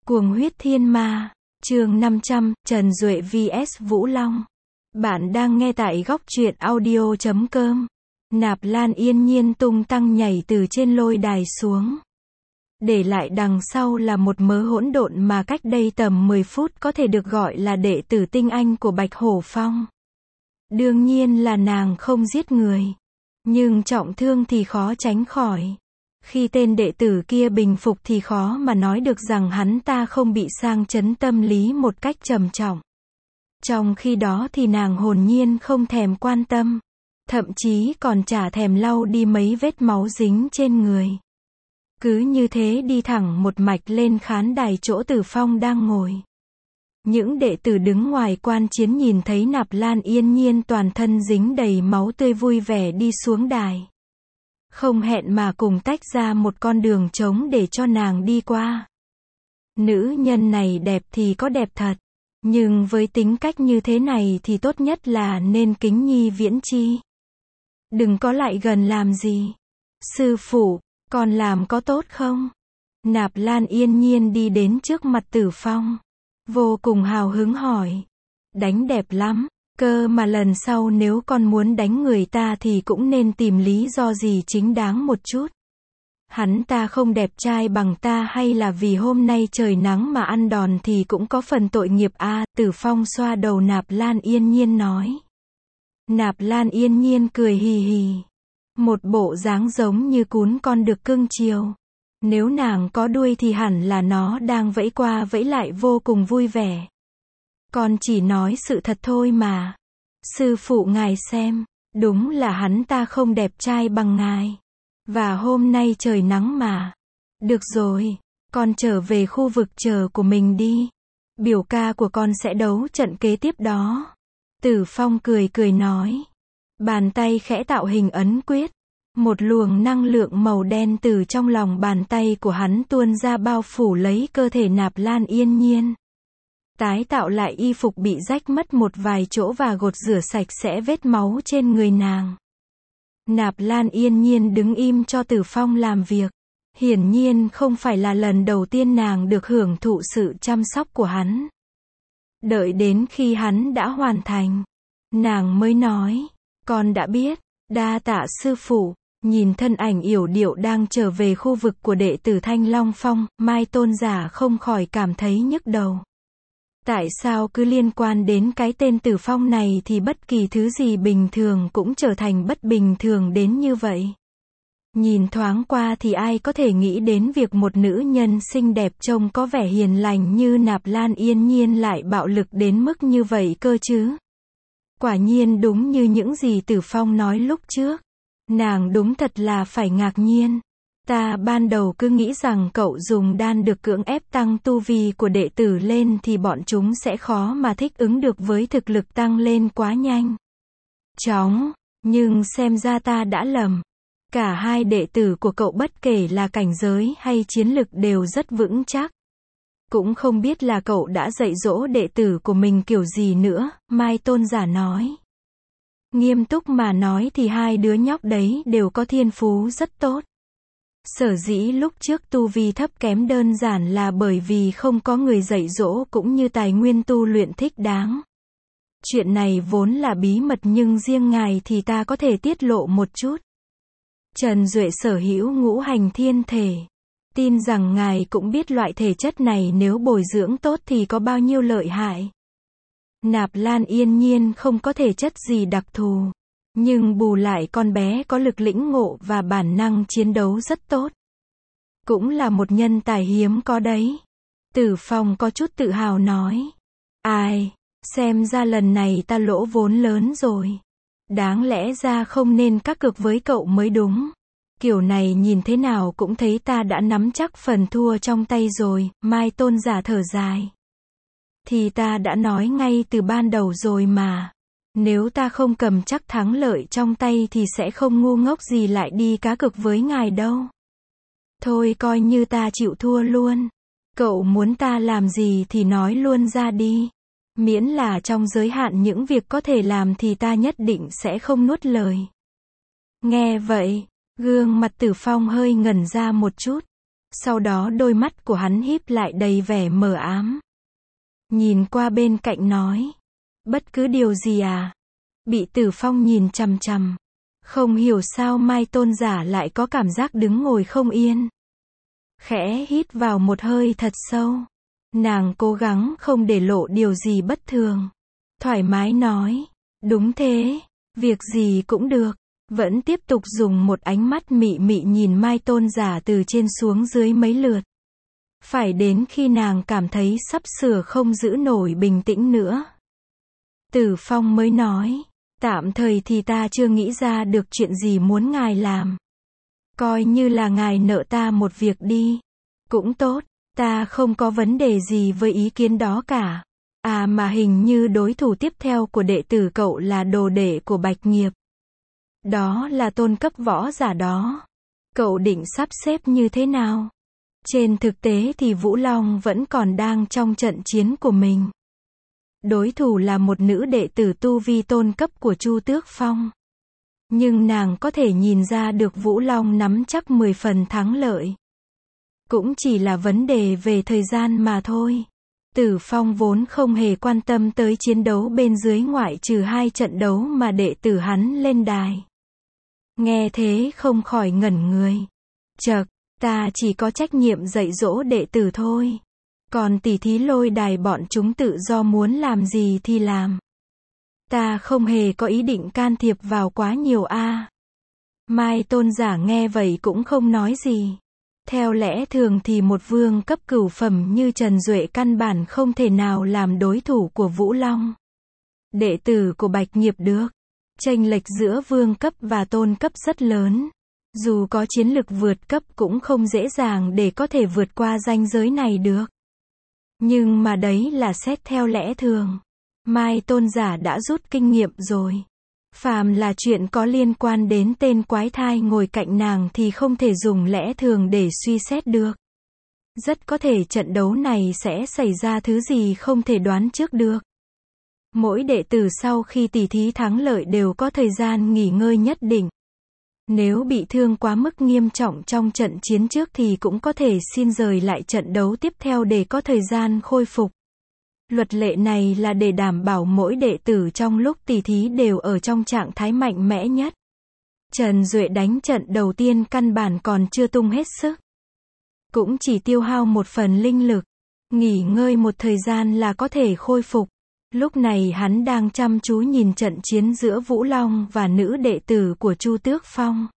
Cuồng huyết thiên ma, chương 500, Trần Duệ vs Vũ Long. Bạn đang nghe tại góc truyện audio.com. Nạp Lan yên nhiên tung tăng nhảy từ trên lôi đài xuống. Để lại đằng sau là một mớ hỗn độn mà cách đây tầm 10 phút có thể được gọi là đệ tử tinh anh của Bạch Hổ Phong. Đương nhiên là nàng không giết người. Nhưng trọng thương thì khó tránh khỏi. Khi tên đệ tử kia bình phục thì khó mà nói được rằng hắn ta không bị sang chấn tâm lý một cách trầm trọng. Trong khi đó thì nàng hồn nhiên không thèm quan tâm. Thậm chí còn chả thèm lau đi mấy vết máu dính trên người. Cứ như thế đi thẳng một mạch lên khán đài chỗ Tử Phong đang ngồi. Những đệ tử đứng ngoài quan chiến nhìn thấy Nạp Lan yên nhiên toàn thân dính đầy máu tươi vui vẻ đi xuống đài. Không hẹn mà cùng tách ra một con đường trống để cho nàng đi qua. Nữ nhân này đẹp thì có đẹp thật. Nhưng với tính cách như thế này thì tốt nhất là nên kính nhi viễn chi. Đừng có lại gần làm gì. Sư phụ, con làm có tốt không? Nạp Lan yên nhiên đi đến trước mặt Tử Phong. Vô cùng hào hứng hỏi. Đánh đẹp lắm. Cơ mà lần sau nếu con muốn đánh người ta thì cũng nên tìm lý do gì chính đáng một chút. Hắn ta không đẹp trai bằng ta hay là vì hôm nay trời nắng mà ăn đòn thì cũng có phần tội nghiệp a. Tử Phong xoa đầu Nạp Lan yên nhiên nói. Nạp Lan yên nhiên cười hì hì. Một bộ dáng giống như cún con được cưng chiều. Nếu nàng có đuôi thì hẳn là nó đang vẫy qua vẫy lại vô cùng vui vẻ. Con chỉ nói sự thật thôi mà. Sư phụ ngài xem, đúng là hắn ta không đẹp trai bằng ngài. Và hôm nay trời nắng mà. Được rồi, con trở về khu vực chờ của mình đi. Biểu ca của con sẽ đấu trận kế tiếp đó. Tử Phong cười cười nói. Bàn tay khẽ tạo hình ấn quyết. Một luồng năng lượng màu đen từ trong lòng bàn tay của hắn tuôn ra bao phủ lấy cơ thể Nạp Lan yên nhiên. Tái tạo lại y phục bị rách mất một vài chỗ và gột rửa sạch sẽ vết máu trên người nàng. Nạp Lan yên nhiên đứng im cho Tử Phong làm việc. Hiển nhiên không phải là lần đầu tiên nàng được hưởng thụ sự chăm sóc của hắn. Đợi đến khi hắn đã hoàn thành, nàng mới nói, con đã biết, đa tạ sư phụ. Nhìn thân ảnh yểu điệu đang trở về khu vực của đệ tử Thanh Long Phong, Mai Tôn giả không khỏi cảm thấy nhức đầu. Tại sao cứ liên quan đến cái tên Tử Phong này thì bất kỳ thứ gì bình thường cũng trở thành bất bình thường đến như vậy? Nhìn thoáng qua thì ai có thể nghĩ đến việc một nữ nhân xinh đẹp trông có vẻ hiền lành như Nạp Lan yên nhiên lại bạo lực đến mức như vậy cơ chứ? Quả nhiên đúng như những gì Tử Phong nói lúc trước. Nàng đúng thật là phải ngạc nhiên. Ta ban đầu cứ nghĩ rằng cậu dùng đan được cưỡng ép tăng tu vi của đệ tử lên thì bọn chúng sẽ khó mà thích ứng được với thực lực tăng lên quá nhanh chóng, nhưng xem ra ta đã lầm. Cả hai đệ tử của cậu bất kể là cảnh giới hay chiến lực đều rất vững chắc. Cũng không biết là cậu đã dạy dỗ đệ tử của mình kiểu gì nữa, Mai Tôn giả nói. Nghiêm túc mà nói thì hai đứa nhóc đấy đều có thiên phú rất tốt. Sở dĩ lúc trước tu vi thấp kém đơn giản là bởi vì không có người dạy dỗ cũng như tài nguyên tu luyện thích đáng. Chuyện này vốn là bí mật nhưng riêng ngài thì ta có thể tiết lộ một chút. Trần Duệ sở hữu ngũ hành thiên thể. Tin rằng ngài cũng biết loại thể chất này nếu bồi dưỡng tốt thì có bao nhiêu lợi hại. Nạp Lan yên nhiên không có thể chất gì đặc thù. Nhưng bù lại con bé có lực lĩnh ngộ và bản năng chiến đấu rất tốt. Cũng là một nhân tài hiếm có đấy. Tử Phong có chút tự hào nói. Ai, xem ra lần này ta lỗ vốn lớn rồi. Đáng lẽ ra không nên cá cược với cậu mới đúng. Kiểu này nhìn thế nào cũng thấy ta đã nắm chắc phần thua trong tay rồi, Mai Tôn giả thở dài. Thì ta đã nói ngay từ ban đầu rồi mà. Nếu ta không cầm chắc thắng lợi trong tay thì sẽ không ngu ngốc gì lại đi cá cược với ngài đâu. Thôi coi như ta chịu thua luôn. Cậu muốn ta làm gì thì nói luôn ra đi. Miễn là trong giới hạn những việc có thể làm thì ta nhất định sẽ không nuốt lời. Nghe vậy, gương mặt Tử Phong hơi ngẩn ra một chút. Sau đó đôi mắt của hắn híp lại đầy vẻ mờ ám. Nhìn qua bên cạnh nói. Bất cứ điều gì à? Bị Tử Phong nhìn chằm chằm. Không hiểu sao Mai Tôn giả lại có cảm giác đứng ngồi không yên. Khẽ hít vào một hơi thật sâu. Nàng cố gắng không để lộ điều gì bất thường. Thoải mái nói. Đúng thế, việc gì cũng được. Vẫn tiếp tục dùng một ánh mắt mị mị nhìn Mai Tôn giả từ trên xuống dưới mấy lượt. Phải đến khi nàng cảm thấy sắp sửa không giữ nổi bình tĩnh nữa. Tử Phong mới nói. Tạm thời thì ta chưa nghĩ ra được chuyện gì muốn ngài làm. Coi như là ngài nợ ta một việc đi. Cũng tốt, ta không có vấn đề gì với ý kiến đó cả. À mà hình như đối thủ tiếp theo của đệ tử cậu là đồ đệ của Bạch Nghiệp. Đó là tôn cấp võ giả đó. Cậu định sắp xếp như thế nào? Trên thực tế thì Vũ Long vẫn còn đang trong trận chiến của mình. Đối thủ là một nữ đệ tử tu vi tôn cấp của Chu Tước Phong. Nhưng nàng có thể nhìn ra được Vũ Long nắm chắc 10 phần thắng lợi. Cũng chỉ là vấn đề về thời gian mà thôi. Tử Phong vốn không hề quan tâm tới chiến đấu bên dưới ngoại trừ 2 trận đấu mà đệ tử hắn lên đài. Nghe thế không khỏi ngẩn người. Chậc, ta chỉ có trách nhiệm dạy dỗ đệ tử thôi. Còn tỉ thí lôi đài bọn chúng tự do muốn làm gì thì làm. Ta không hề có ý định can thiệp vào quá nhiều a. Mai Tôn giả nghe vậy cũng không nói gì. Theo lẽ thường thì một vương cấp cửu phẩm như Trần Duệ căn bản không thể nào làm đối thủ của Vũ Long. Đệ tử của Bạch Nghiệp được. Chênh lệch giữa vương cấp và tôn cấp rất lớn. Dù có chiến lực vượt cấp cũng không dễ dàng để có thể vượt qua ranh giới này được. Nhưng mà đấy là xét theo lẽ thường. Mai Tôn giả đã rút kinh nghiệm rồi. Phàm là chuyện có liên quan đến tên quái thai ngồi cạnh nàng thì không thể dùng lẽ thường để suy xét được. Rất có thể trận đấu này sẽ xảy ra thứ gì không thể đoán trước được. Mỗi đệ tử sau khi tỉ thí thắng lợi đều có thời gian nghỉ ngơi nhất định. Nếu bị thương quá mức nghiêm trọng trong trận chiến trước thì cũng có thể xin rời lại trận đấu tiếp theo để có thời gian khôi phục. Luật lệ này là để đảm bảo mỗi đệ tử trong lúc tỉ thí đều ở trong trạng thái mạnh mẽ nhất. Trần Duệ đánh trận đầu tiên căn bản còn chưa tung hết sức. Cũng chỉ tiêu hao một phần linh lực. Nghỉ ngơi một thời gian là có thể khôi phục. Lúc này hắn đang chăm chú nhìn trận chiến giữa Vũ Long và nữ đệ tử của Chu Tước Phong.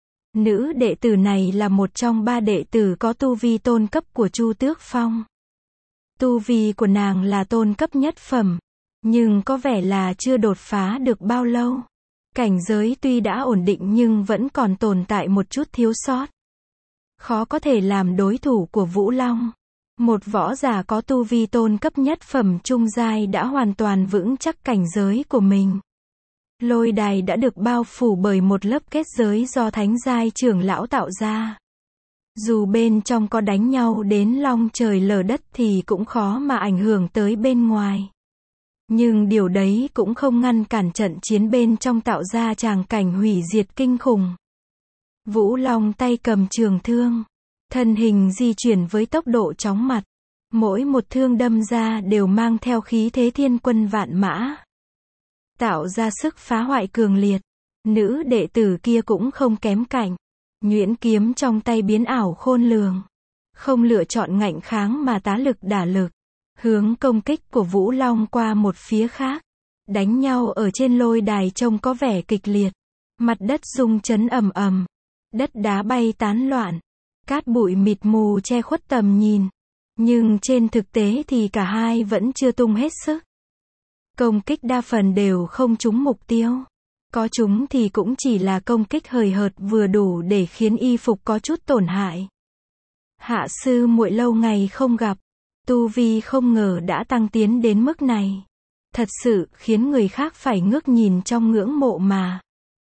Nữ đệ tử này là một trong 3 đệ tử có tu vi tôn cấp của Chu Tước Phong. Tu vi của nàng là tôn cấp nhất phẩm, nhưng có vẻ là chưa đột phá được bao lâu. Cảnh giới tuy đã ổn định nhưng vẫn còn tồn tại một chút thiếu sót. Khó có thể làm đối thủ của Vũ Long. Một võ giả có tu vi tôn cấp nhất phẩm trung giai đã hoàn toàn vững chắc cảnh giới của mình. Lôi đài đã được bao phủ bởi một lớp kết giới do thánh giai trưởng lão tạo ra. Dù bên trong có đánh nhau đến long trời lở đất thì cũng khó mà ảnh hưởng tới bên ngoài. Nhưng điều đấy cũng không ngăn cản trận chiến bên trong tạo ra tràng cảnh hủy diệt kinh khủng. Vũ Long tay cầm trường thương. Thân hình di chuyển với tốc độ chóng mặt. Mỗi một thương đâm ra đều mang theo khí thế thiên quân vạn mã. Tạo ra sức phá hoại cường liệt. Nữ đệ tử kia cũng không kém cạnh. Nhuyễn kiếm trong tay biến ảo khôn lường. Không lựa chọn ngạnh kháng mà tá lực đả lực. Hướng công kích của Vũ Long qua một phía khác. Đánh nhau ở trên lôi đài trông có vẻ kịch liệt. Mặt đất rung chấn ầm ầm. Đất đá bay tán loạn. Cát bụi mịt mù che khuất tầm nhìn. Nhưng trên thực tế thì cả hai vẫn chưa tung hết sức. Công kích đa phần đều không trúng mục tiêu. Có chúng thì cũng chỉ là công kích hời hợt vừa đủ để khiến y phục có chút tổn hại. Hạ sư muội lâu ngày không gặp. Tu vi không ngờ đã tăng tiến đến mức này. Thật sự khiến người khác phải ngước nhìn trong ngưỡng mộ mà.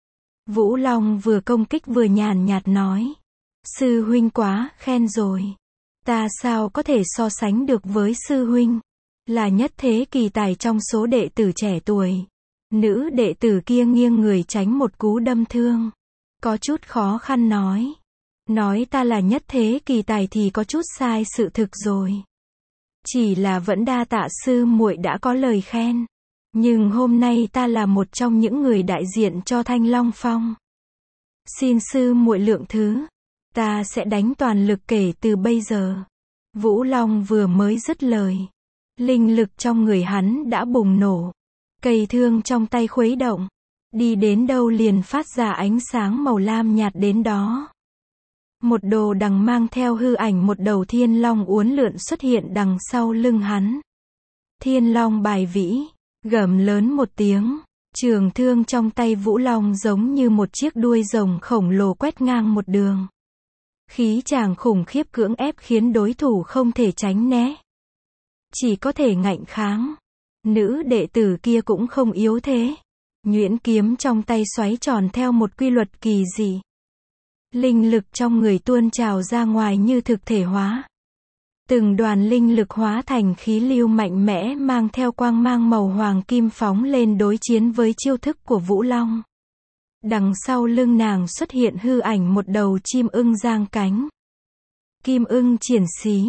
Vũ Long vừa công kích vừa nhàn nhạt nói. Sư huynh quá khen rồi. Ta sao có thể so sánh được với sư huynh. Là nhất thế kỳ tài trong số đệ tử trẻ tuổi. Nữ đệ tử kia nghiêng người tránh một cú đâm thương. Có chút khó khăn nói. Nói ta là nhất thế kỳ tài thì có chút sai sự thực rồi. Chỉ là vẫn đa tạ sư muội đã có lời khen. Nhưng hôm nay ta là một trong những người đại diện cho Thanh Long Phong. Xin sư muội lượng thứ. Ta sẽ đánh toàn lực kể từ bây giờ. Vũ Long vừa mới dứt lời. Linh lực trong người hắn đã bùng nổ. Cây thương trong tay khuấy động. Đi đến đâu liền phát ra ánh sáng màu lam nhạt đến đó. Một đồ đằng mang theo hư ảnh một đầu thiên long uốn lượn xuất hiện đằng sau lưng hắn. Thiên long bài vĩ, gầm lớn một tiếng, trường thương trong tay Vũ Long giống như một chiếc đuôi rồng khổng lồ quét ngang một đường. Khí tràng khủng khiếp cưỡng ép khiến đối thủ không thể tránh né. Chỉ có thể ngạnh kháng. Nữ đệ tử kia cũng không yếu thế. Nhuyễn kiếm trong tay xoáy tròn theo một quy luật kỳ dị. Linh lực trong người tuôn trào ra ngoài như thực thể hóa. Từng đoàn linh lực hóa thành khí lưu mạnh mẽ mang theo quang mang màu hoàng kim phóng lên đối chiến với chiêu thức của Vũ Long. Đằng sau lưng nàng xuất hiện hư ảnh một đầu chim ưng giang cánh. Kim ưng triển xí,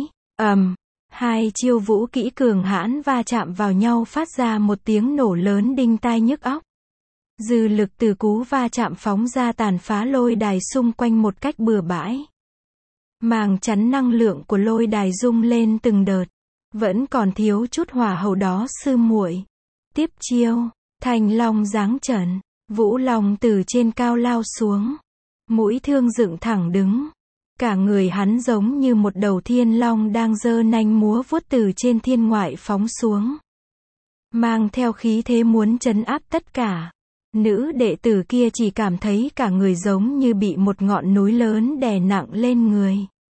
hai chiêu vũ kỹ cường hãn va chạm vào nhau phát ra một tiếng nổ lớn đinh tai nhức óc. Dư lực từ cú va chạm phóng ra tàn phá lôi đài xung quanh một cách bừa bãi. Màng chắn năng lượng của lôi đài rung lên từng đợt. Vẫn còn thiếu chút hỏa hầu đó sư muội. Tiếp chiêu, Thanh Long giáng trận, Vũ Long từ trên cao lao xuống. Mũi thương dựng thẳng đứng. Cả người hắn giống như một đầu thiên long đang giơ nanh múa vuốt từ trên thiên ngoại phóng xuống. Mang theo khí thế muốn trấn áp tất cả. Nữ đệ tử kia chỉ cảm thấy cả người giống như bị một ngọn núi lớn đè nặng lên người.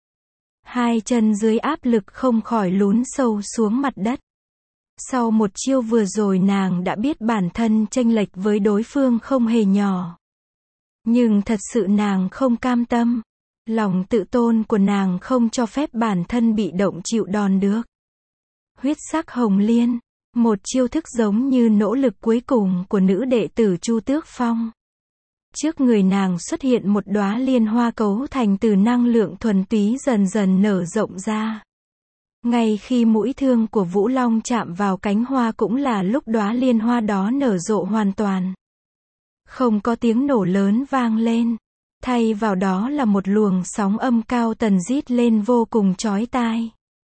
Hai chân dưới áp lực không khỏi lún sâu xuống mặt đất. Sau một chiêu vừa rồi nàng đã biết bản thân chênh lệch với đối phương không hề nhỏ. Nhưng thật sự nàng không cam tâm. Lòng tự tôn của nàng không cho phép bản thân bị động chịu đòn được. Huyết sắc hồng liên. Một chiêu thức giống như nỗ lực cuối cùng của nữ đệ tử Chu Tước Phong. Trước người nàng xuất hiện một đóa liên hoa cấu thành từ năng lượng thuần túy dần dần nở rộng ra. Ngay khi mũi thương của Vũ Long chạm vào cánh hoa cũng là lúc đóa liên hoa đó nở rộ hoàn toàn. Không có tiếng nổ lớn vang lên. Thay vào đó là một luồng sóng âm cao tần rít lên vô cùng chói tai.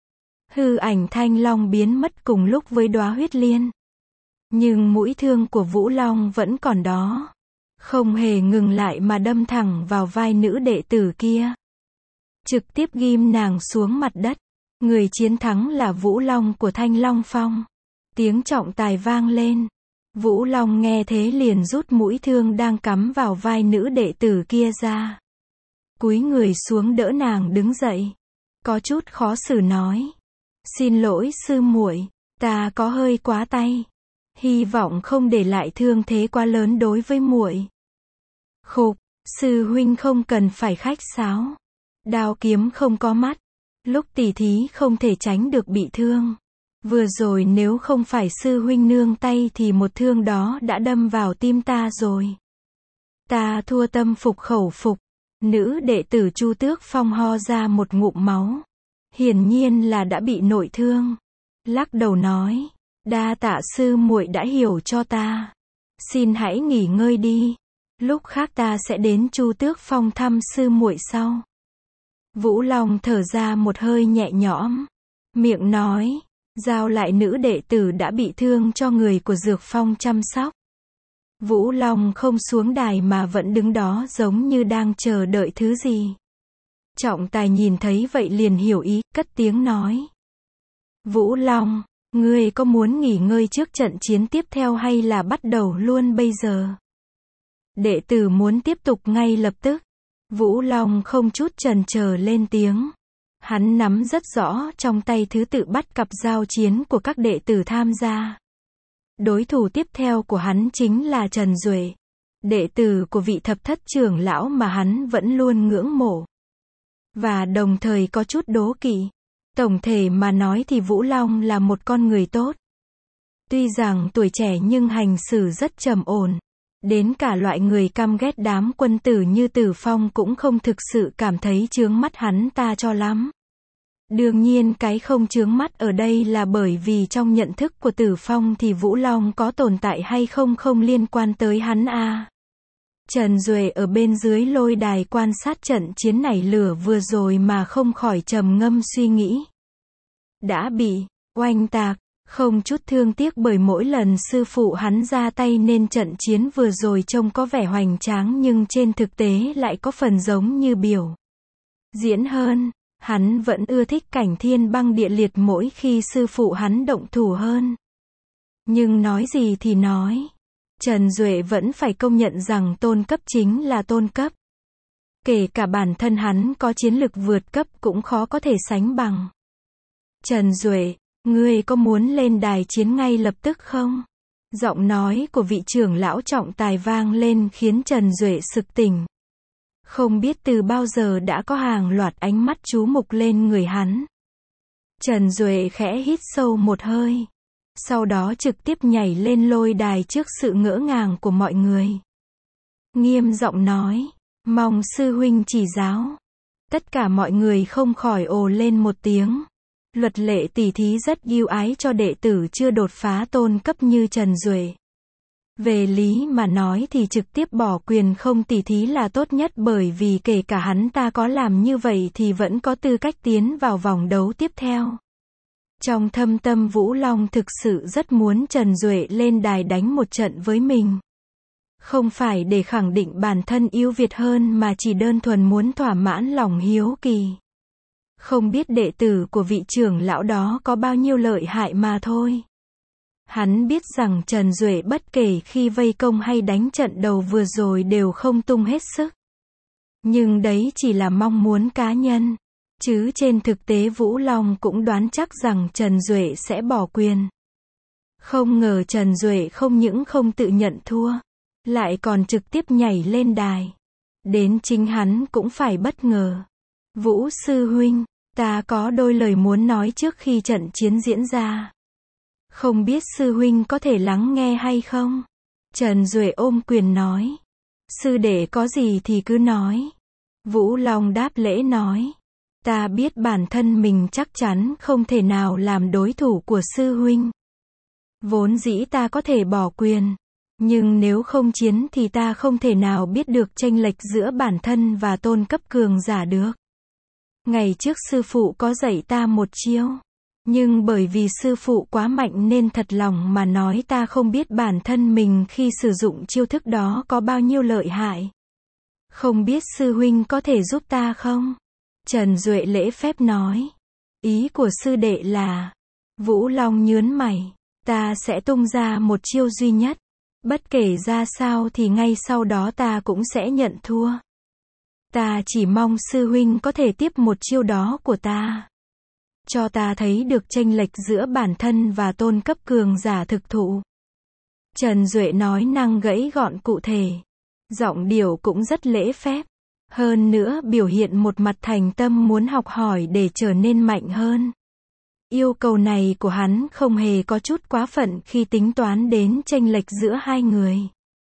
Hư ảnh Thanh Long biến mất cùng lúc với đóa huyết liên. Nhưng mũi thương của Vũ Long vẫn còn đó. Không hề ngừng lại mà đâm thẳng vào vai nữ đệ tử kia. Trực tiếp ghim nàng xuống mặt đất. Người chiến thắng là Vũ Long của Thanh Long Phong. Tiếng trọng tài vang lên. Vũ Long nghe thế liền rút mũi thương đang cắm vào vai nữ đệ tử kia ra. Cúi người xuống đỡ nàng đứng dậy. Có chút khó xử nói. Xin lỗi sư muội, ta có hơi quá tay. Hy vọng không để lại thương thế quá lớn đối với muội. Khục, sư huynh không cần phải khách sáo. Đao kiếm không có mắt. Lúc tỉ thí không thể tránh được bị thương. Vừa rồi nếu không phải sư huynh nương tay thì một thương đó đã đâm vào tim ta rồi. Ta thua tâm phục khẩu phục. Nữ đệ tử Chu Tước Phong ho ra một ngụm máu. Hiển nhiên là đã bị nội thương. Lắc đầu nói, đa tạ sư muội đã hiểu cho ta. Xin hãy nghỉ ngơi đi. Lúc khác ta sẽ đến Chu Tước Phong thăm sư muội sau. Vũ Long thở ra một hơi nhẹ nhõm. Miệng nói, giao lại nữ đệ tử đã bị thương cho người của Dược Phong chăm sóc. Vũ Long không xuống đài mà vẫn đứng đó giống như đang chờ đợi thứ gì. Trọng tài nhìn thấy vậy liền hiểu ý, cất tiếng nói. Vũ Long, ngươi có muốn nghỉ ngơi trước trận chiến tiếp theo hay là bắt đầu luôn bây giờ? Đệ tử muốn tiếp tục ngay lập tức. Vũ Long không chút chần chờ lên tiếng. Hắn nắm rất rõ trong tay thứ tự bắt cặp giao chiến của các đệ tử tham gia. Đối thủ tiếp theo của hắn chính là Trần Duệ, đệ tử của vị thập thất trưởng lão mà hắn vẫn luôn ngưỡng mộ. Và đồng thời có chút đố kỵ. Tổng thể mà nói thì Vũ Long là một con người tốt. Tuy rằng tuổi trẻ nhưng hành xử rất trầm ổn. Đến cả loại người căm ghét đám quân tử như Tử Phong cũng không thực sự cảm thấy chướng mắt hắn ta cho lắm. Đương nhiên cái không chướng mắt ở đây là bởi vì trong nhận thức của Tử Phong thì Vũ Long có tồn tại hay không không liên quan tới hắn a. Trần Duệ ở bên dưới lôi đài quan sát trận chiến nảy lửa vừa rồi mà không khỏi trầm ngâm suy nghĩ. Đã bị oanh tạc, không chút thương tiếc bởi mỗi lần sư phụ hắn ra tay nên trận chiến vừa rồi trông có vẻ hoành tráng nhưng trên thực tế lại có phần giống như biểu diễn hơn. Hắn vẫn ưa thích cảnh thiên băng địa liệt mỗi khi sư phụ hắn động thủ hơn. Nhưng nói gì thì nói, Trần Duệ vẫn phải công nhận rằng tôn cấp chính là tôn cấp. Kể cả bản thân hắn có chiến lực vượt cấp cũng khó có thể sánh bằng. Trần Duệ, ngươi có muốn lên đài chiến ngay lập tức không? Giọng nói của vị trưởng lão trọng tài vang lên khiến Trần Duệ sực tỉnh. Không biết từ bao giờ đã có hàng loạt ánh mắt chú mục lên người hắn. Trần Duệ khẽ hít sâu một hơi. Sau đó trực tiếp nhảy lên lôi đài trước sự ngỡ ngàng của mọi người. Nghiêm giọng nói, mong sư huynh chỉ giáo. Tất cả mọi người không khỏi ồ lên một tiếng. Luật lệ tỷ thí rất ưu ái cho đệ tử chưa đột phá tôn cấp như Trần Duệ. Về lý mà nói thì trực tiếp bỏ quyền không tỷ thí là tốt nhất bởi vì kể cả hắn ta có làm như vậy thì vẫn có tư cách tiến vào vòng đấu tiếp theo. Trong thâm tâm Vũ Long thực sự rất muốn Trần Duệ lên đài đánh một trận với mình. Không phải để khẳng định bản thân ưu việt hơn mà chỉ đơn thuần muốn thỏa mãn lòng hiếu kỳ. Không biết đệ tử của vị trưởng lão đó có bao nhiêu lợi hại mà thôi. Hắn biết rằng Trần Duệ bất kể khi vây công hay đánh trận đầu vừa rồi đều không tung hết sức. Nhưng đấy chỉ là mong muốn cá nhân. Chứ trên thực tế Vũ Long cũng đoán chắc rằng Trần Duệ sẽ bỏ quyền. Không ngờ Trần Duệ không những không tự nhận thua, lại còn trực tiếp nhảy lên đài. Đến chính hắn cũng phải bất ngờ. Vũ sư huynh, ta có đôi lời muốn nói trước khi trận chiến diễn ra. Không biết sư huynh có thể lắng nghe hay không? Trần Duệ ôm quyền nói. Sư đệ có gì thì cứ nói. Vũ Long đáp lễ nói. Ta biết bản thân mình chắc chắn không thể nào làm đối thủ của sư huynh. Vốn dĩ ta có thể bỏ quyền. Nhưng nếu không chiến thì ta không thể nào biết được chênh lệch giữa bản thân và tôn cấp cường giả được. Ngày trước sư phụ có dạy ta một chiêu. Nhưng bởi vì sư phụ quá mạnh nên thật lòng mà nói ta không biết bản thân mình khi sử dụng chiêu thức đó có bao nhiêu lợi hại. Không biết sư huynh có thể giúp ta không? Trần Duệ lễ phép nói. Ý của sư đệ là, Vũ Long nhớn mày, ta sẽ tung ra một chiêu duy nhất. Bất kể ra sao thì ngay sau đó ta cũng sẽ nhận thua. Ta chỉ mong sư huynh có thể tiếp một chiêu đó của ta. Cho ta thấy được chênh lệch giữa bản thân và tôn cấp cường giả thực thụ. Trần Duệ nói năng gãy gọn cụ thể. Giọng điệu cũng rất lễ phép. Hơn nữa biểu hiện một mặt thành tâm muốn học hỏi để trở nên mạnh hơn. Yêu cầu này của hắn không hề có chút quá phận khi tính toán đến chênh lệch giữa hai người.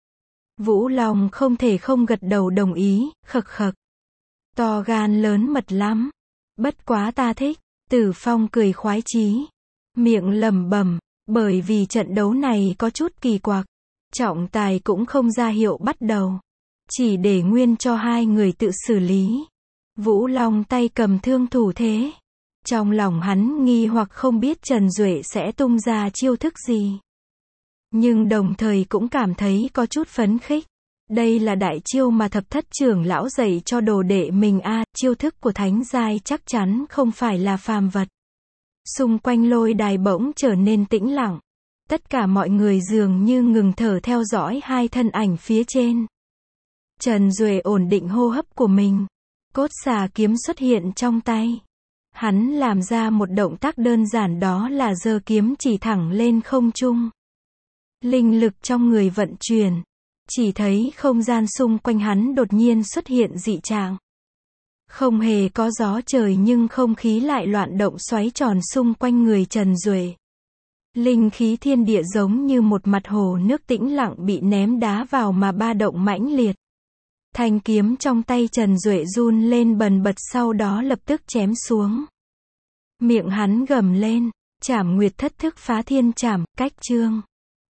Vũ Long không thể không gật đầu đồng ý, khậc khậc. To gan lớn mật lắm. Bất quá ta thích. Tử Phong cười khoái chí. Miệng lẩm bẩm, bởi vì trận đấu này có chút kỳ quặc. Trọng tài cũng không ra hiệu bắt đầu. Chỉ để nguyên cho hai người tự xử lý. Vũ Long tay cầm thương thủ thế. Trong lòng hắn nghi hoặc không biết Trần Duệ sẽ tung ra chiêu thức gì. Nhưng đồng thời cũng cảm thấy có chút phấn khích. Đây là đại chiêu mà thập thất trưởng lão dạy cho đồ đệ mình chiêu thức của thánh giai chắc chắn không phải là phàm vật. Xung quanh lôi đài bỗng trở nên tĩnh lặng. Tất cả mọi người dường như ngừng thở theo dõi hai thân ảnh phía trên. Trần Duệ ổn định hô hấp của mình. Cốt xà kiếm xuất hiện trong tay. Hắn làm ra một động tác đơn giản đó là giơ kiếm chỉ thẳng lên không trung. Linh lực trong người vận chuyển. Chỉ thấy không gian xung quanh hắn đột nhiên xuất hiện dị trạng. Không hề có gió trời nhưng không khí lại loạn động xoáy tròn xung quanh người Trần Duệ. Linh khí thiên địa giống như một mặt hồ nước tĩnh lặng bị ném đá vào mà ba động mãnh liệt. Thanh kiếm trong tay Trần Duệ run lên bần bật sau đó lập tức chém xuống. Miệng hắn gầm lên, Trảm Nguyệt Thất Thức Phá Thiên Trảm, cách chương.